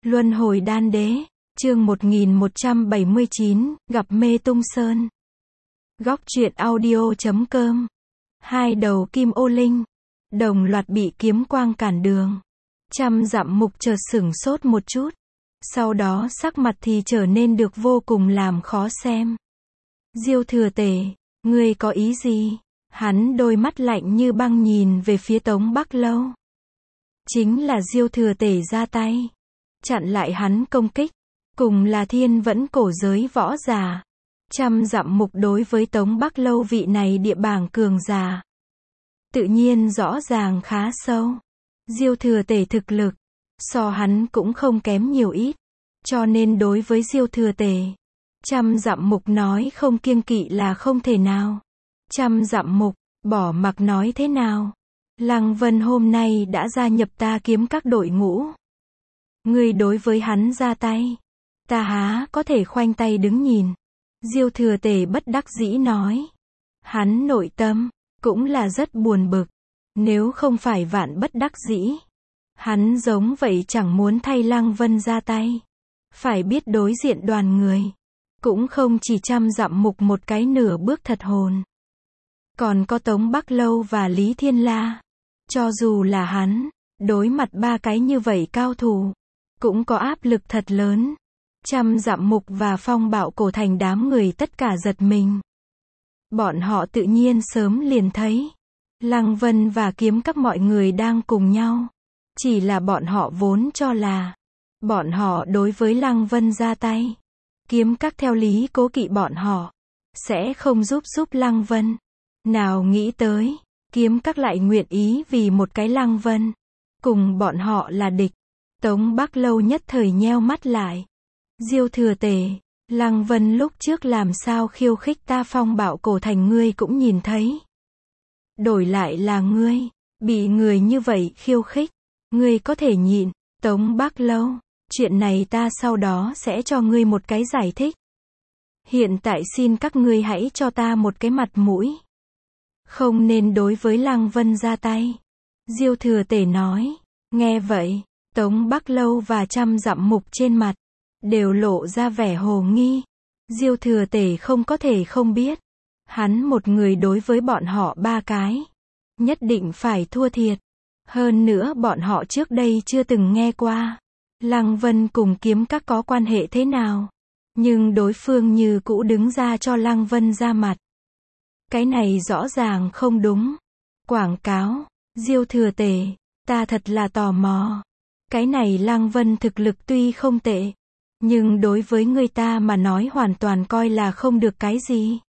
Luân hồi đan đế, chương 1179, gặp Mê Tung Sơn. Góc truyện audio.com. Hai đầu kim ô linh, đồng loạt bị kiếm quang cản đường. Trăm dặm mục chợt sửng sốt một chút. Sau đó sắc mặt thì trở nên được vô cùng làm khó xem. Diêu Thừa Tể, ngươi có ý gì? Hắn đôi mắt lạnh như băng nhìn về phía Tống Bắc Lâu. Chính là Diêu Thừa Tể ra tay, chặn lại hắn công kích, cùng là thiên vẫn cổ giới võ giả. Trăm dặm mục đối với Tống Bắc Lâu vị này địa bảng cường giả, tự nhiên rõ ràng khá sâu. Diêu Thừa Tể thực lực, so hắn cũng không kém nhiều ít. Cho nên đối với Diêu Thừa Tể, trăm dặm mục nói không kiêng kỵ là không thể nào. Trăm dặm mục, bỏ mặc nói thế nào, Lăng Vân hôm nay đã gia nhập ta kiếm các đội ngũ. Ngươi đối với hắn ra tay, ta há có thể khoanh tay đứng nhìn. Diêu Thừa Tể bất đắc dĩ nói. Hắn nội tâm cũng là rất buồn bực. Nếu không phải vạn bất đắc dĩ, hắn giống vậy chẳng muốn thay Lăng Vân ra tay. Phải biết đối diện đoàn người, cũng không chỉ trăm dặm mục một cái nửa bước thật hồn. Còn có Tống Bắc Lâu và Lý Thiên La. Cho dù là hắn, đối mặt ba cái như vậy cao thủ, cũng có áp lực thật lớn. Trăm dặm mục và Phong Bạo Cổ Thành đám người tất cả giật mình. Bọn họ tự nhiên sớm liền thấy Lăng Vân và kiếm các mọi người đang cùng nhau. Chỉ là bọn họ vốn cho là bọn họ đối với Lăng Vân ra tay, kiếm các theo lý cố kỵ bọn họ sẽ không giúp Lăng Vân. Nào nghĩ tới, kiếm các lại nguyện ý vì một cái Lăng Vân cùng bọn họ là địch. Tống Bắc Lâu nhất thời nheo mắt lại. Diêu Thừa Tể, Lăng Vân lúc trước làm sao khiêu khích ta Phong Bạo Cổ Thành ngươi cũng nhìn thấy. Đổi lại là ngươi, bị người như vậy khiêu khích, ngươi có thể nhịn. Tống Bắc Lâu, chuyện này ta sau đó sẽ cho ngươi một cái giải thích. Hiện tại xin các ngươi hãy cho ta một cái mặt mũi. Không nên đối với Lăng Vân ra tay. Diêu Thừa Tể nói. Nghe vậy, Tống Bắc Lâu và trăm dặm mục trên mặt đều lộ ra vẻ hồ nghi. Diêu Thừa Tể không có thể không biết, hắn một người đối với bọn họ ba cái, nhất định phải thua thiệt. Hơn nữa bọn họ trước đây chưa từng nghe qua Lăng Vân cùng kiếm các có quan hệ thế nào. Nhưng đối phương như cũ đứng ra cho Lăng Vân ra mặt. Cái này rõ ràng không đúng. Quảng cáo, Diêu Thừa Tể, ta thật là tò mò. Cái này Lăng Vân thực lực tuy không tệ, nhưng đối với người ta mà nói hoàn toàn coi là không được cái gì.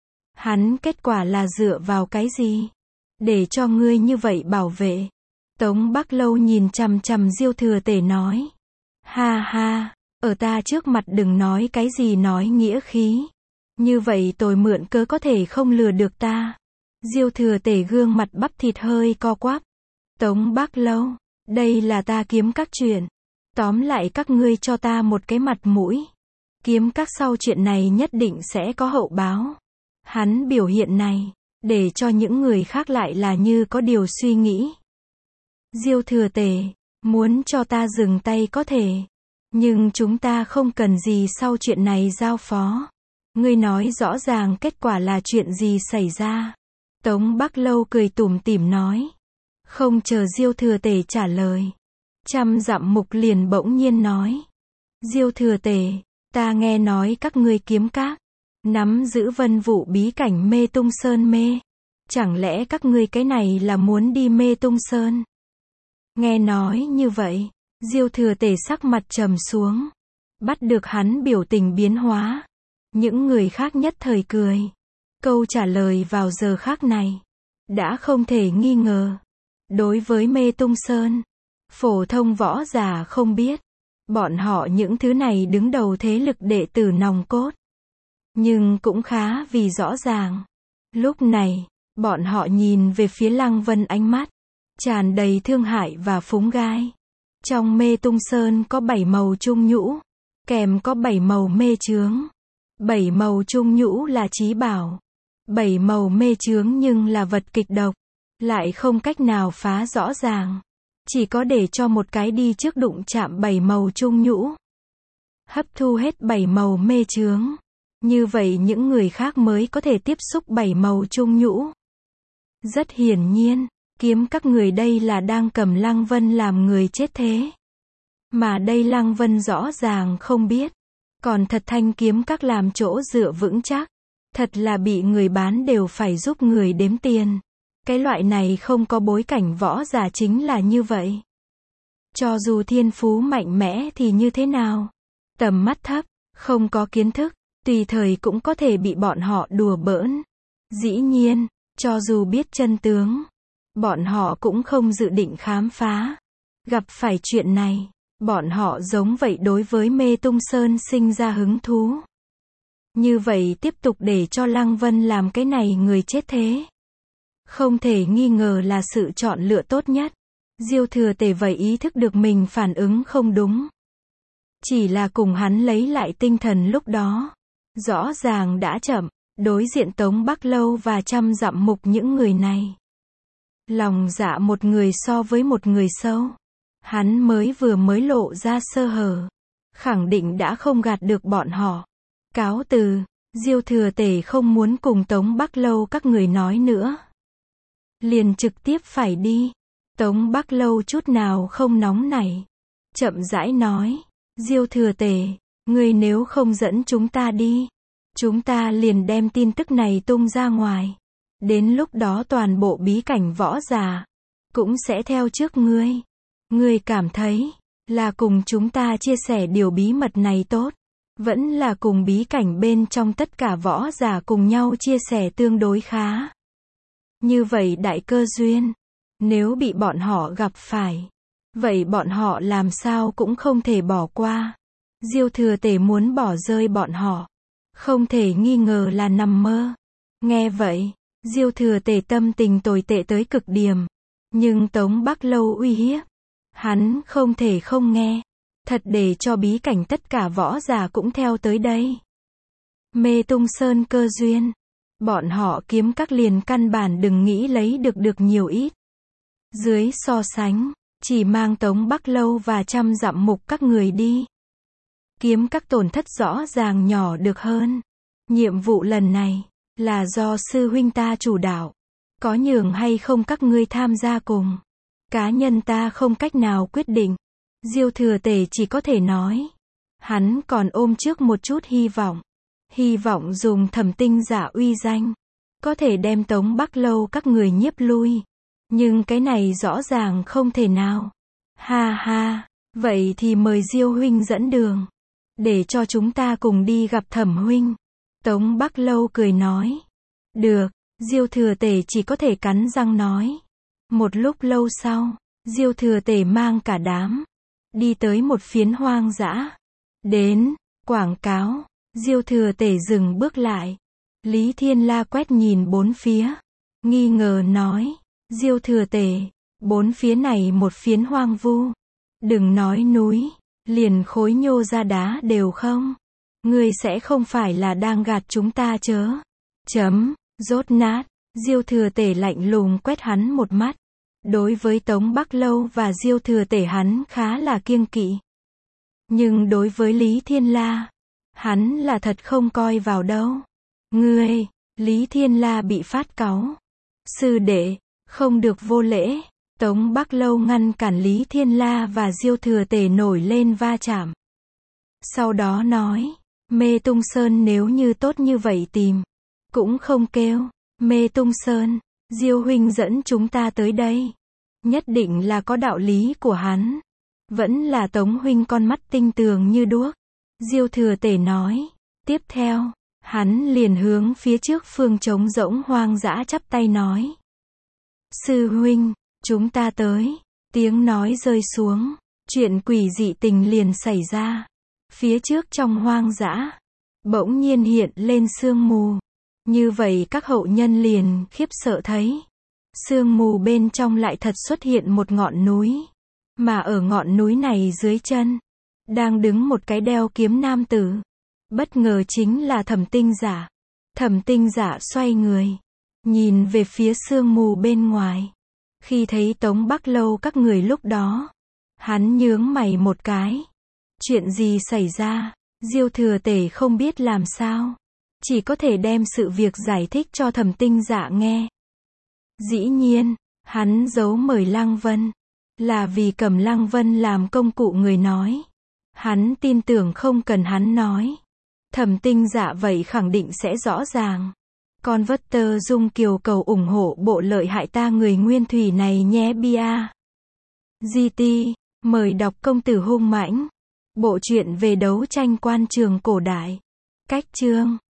Hắn kết quả là dựa vào cái gì để cho ngươi như vậy bảo vệ? Tống Bắc Lâu nhìn chằm chằm Diêu Thừa Tể nói. Ha ha, ở ta trước mặt đừng nói cái gì nói nghĩa khí. Như vậy tôi mượn cớ có thể không lừa được ta. Diêu Thừa Tể gương mặt bắp thịt hơi co quắp. Tống Bắc Lâu, đây là ta kiếm các chuyện. Tóm lại các ngươi cho ta một cái mặt mũi. Kiếm các sau chuyện này nhất định sẽ có hậu báo. Hắn biểu hiện này, để cho những người khác lại là như có điều suy nghĩ. Diêu Thừa Tể, muốn cho ta dừng tay có thể. Nhưng chúng ta không cần gì sau chuyện này giao phó. Ngươi nói rõ ràng kết quả là chuyện gì xảy ra. Tống Bắc Lâu cười tủm tỉm nói. Không chờ Diêu Thừa Tể trả lời, trăm dặm mục liền bỗng nhiên nói. Diêu Thừa Tể, ta nghe nói các ngươi kiếm các nắm giữ vân vụ bí cảnh Mê Tung Sơn mê. Chẳng lẽ các ngươi cái này là muốn đi Mê Tung Sơn? Nghe nói như vậy, Diêu Thừa Tể sắc mặt trầm xuống. Bắt được hắn biểu tình biến hóa. Những người khác nhất thời cười. Câu trả lời vào giờ khác này đã không thể nghi ngờ. Đối với Mê Tung Sơn, phổ thông võ giả không biết. Bọn họ những thứ này đứng đầu thế lực đệ tử nòng cốt. Nhưng cũng khá vì rõ ràng. Lúc này, bọn họ nhìn về phía Lăng Vân ánh mắt tràn đầy thương hại và phúng gai. Trong Mê Tung Sơn có 7 màu trung nhũ, kèm có 7 màu mê chướng. 7 màu trung nhũ là chí bảo. 7 màu mê chướng nhưng là vật kịch độc, lại không cách nào phá rõ ràng. Chỉ có để cho một cái đi trước đụng chạm 7 màu trung nhũ. Hấp thu hết 7 màu mê chướng. Như vậy những người khác mới có thể tiếp xúc 7 màu trung nhũ. Rất hiển nhiên, kiếm các người đây là đang cầm Lăng Vân làm người chết thế. Mà đây Lăng Vân rõ ràng không biết. Còn thật thanh kiếm các làm chỗ dựa vững chắc. Thật là bị người bán đều phải giúp người đếm tiền. Cái loại này không có bối cảnh võ giả chính là như vậy. Cho dù thiên phú mạnh mẽ thì như thế nào? Tầm mắt thấp, không có kiến thức, tùy thời cũng có thể bị bọn họ đùa bỡn. Dĩ nhiên, cho dù biết chân tướng, bọn họ cũng không dự định khám phá. Gặp phải chuyện này, bọn họ giống vậy đối với Mê Tung Sơn sinh ra hứng thú. Như vậy tiếp tục để cho Lăng Vân làm cái này người chết thế. Không thể nghi ngờ là sự chọn lựa tốt nhất. Diêu Thừa Tể vậy ý thức được mình phản ứng không đúng. Chỉ là cùng hắn lấy lại tinh thần lúc đó. Rõ ràng đã chậm, đối diện Tống Bắc Lâu và Trăm Dặm Mục những người này. Lòng dạ một người so với một người sâu. Hắn mới lộ ra sơ hở. Khẳng định đã không gạt được bọn họ. Cáo từ, Diêu Thừa Tể không muốn cùng Tống Bắc Lâu các người nói nữa. Liền trực tiếp phải đi. Tống Bắc Lâu chút nào không nóng nảy. Chậm rãi nói, Diêu Thừa Tể, ngươi nếu không dẫn chúng ta đi, chúng ta liền đem tin tức này tung ra ngoài. Đến lúc đó toàn bộ bí cảnh võ giả cũng sẽ theo trước ngươi. Ngươi cảm thấy là cùng chúng ta chia sẻ điều bí mật này tốt, vẫn là cùng bí cảnh bên trong tất cả võ giả cùng nhau chia sẻ tương đối khá. Như vậy đại cơ duyên, nếu bị bọn họ gặp phải, vậy bọn họ làm sao cũng không thể bỏ qua. Diêu Thừa Tể muốn bỏ rơi bọn họ, không thể nghi ngờ là nằm mơ. Nghe vậy, Diêu Thừa Tể tâm tình tồi tệ tới cực điểm. Nhưng Tống Bắc Lâu uy hiếp, hắn không thể không nghe. Thật để cho bí cảnh tất cả võ giả cũng theo tới đây. Mê Tung Sơn cơ duyên, bọn họ kiếm các liền căn bản đừng nghĩ lấy được nhiều ít. Dưới so sánh, chỉ mang Tống Bắc Lâu và Trăm Dặm Mục các người đi. Kiếm các tổn thất rõ ràng nhỏ được hơn. Nhiệm vụ lần này là do sư huynh ta chủ đạo. Có nhường hay không các ngươi tham gia cùng, cá nhân ta không cách nào quyết định. Diêu Thừa Tể chỉ có thể nói. Hắn còn ôm trước một chút hy vọng. Hy vọng dùng Thẩm Tinh giả uy danh, có thể đem Tống Bắc Lâu các người nhiếp lui. Nhưng cái này rõ ràng không thể nào. Ha ha, vậy thì mời Diêu huynh dẫn đường. Để cho chúng ta cùng đi gặp Thẩm huynh. Tống Bắc Lâu cười nói. Được, Diêu Thừa Tể chỉ có thể cắn răng nói. Một lúc lâu sau, Diêu Thừa Tể mang cả đám đi tới một phiến hoang dã. Đến, quảng cáo, Diêu Thừa Tể dừng bước lại. Lý Thiên La quét nhìn bốn phía, nghi ngờ nói, Diêu Thừa Tể, bốn phía này một phiến hoang vu. Đừng nói núi, liền khối nhô ra đá đều không. Ngươi sẽ không phải là đang gạt chúng ta chớ. Rốt nát, Diêu Thừa Tể lạnh lùng quét hắn một mắt. Đối với Tống Bắc Lâu và Diêu Thừa Tể hắn khá là kiêng kỵ. Nhưng đối với Lý Thiên La, hắn là thật không coi vào đâu. Ngươi, Lý Thiên La bị phát cáu. Sư đệ, không được vô lễ. Tống Bắc Lâu ngăn cản Lý Thiên La và Diêu Thừa Tể nổi lên va chạm. Sau đó nói, Mê Tung Sơn nếu như tốt như vậy tìm, cũng không kêu. Mê Tung Sơn, Diêu huynh dẫn chúng ta tới đây, nhất định là có đạo lý của hắn. Vẫn là Tống huynh con mắt tinh tường như đuốc. Diêu Thừa Tể nói. Tiếp theo, hắn liền hướng phía trước phương trống rỗng hoang dã chắp tay nói. Sư huynh, chúng ta tới. Tiếng nói rơi xuống, chuyện quỷ dị tình liền xảy ra. Phía trước trong hoang dã, bỗng nhiên hiện lên sương mù. Như vậy các hậu nhân liền khiếp sợ thấy. Sương mù bên trong lại thật xuất hiện một ngọn núi. Mà ở ngọn núi này dưới chân, đang đứng một cái đeo kiếm nam tử. Bất ngờ chính là Thẩm Tinh giả. Thẩm Tinh giả xoay người, nhìn về phía sương mù bên ngoài. Khi thấy Tống Bắc Lâu các người lúc đó, hắn nhướng mày một cái. Chuyện gì xảy ra? Diêu Thừa Tể không biết làm sao. Chỉ có thể đem sự việc giải thích cho Thẩm Tinh Dạ nghe. Dĩ nhiên, hắn giấu mời Lăng Vân. Là vì cầm Lăng Vân làm công cụ người nói. Hắn tin tưởng không cần hắn nói. Thẩm Tinh Dạ vậy khẳng định sẽ rõ ràng. Con vất tơ Dung Kiều cầu ủng hộ bộ lợi hại ta người Nguyên Thủy này nhé bia. GT, mời đọc Công tử hung mãnh. Bộ truyện về đấu tranh quan trường cổ đại. Cách chương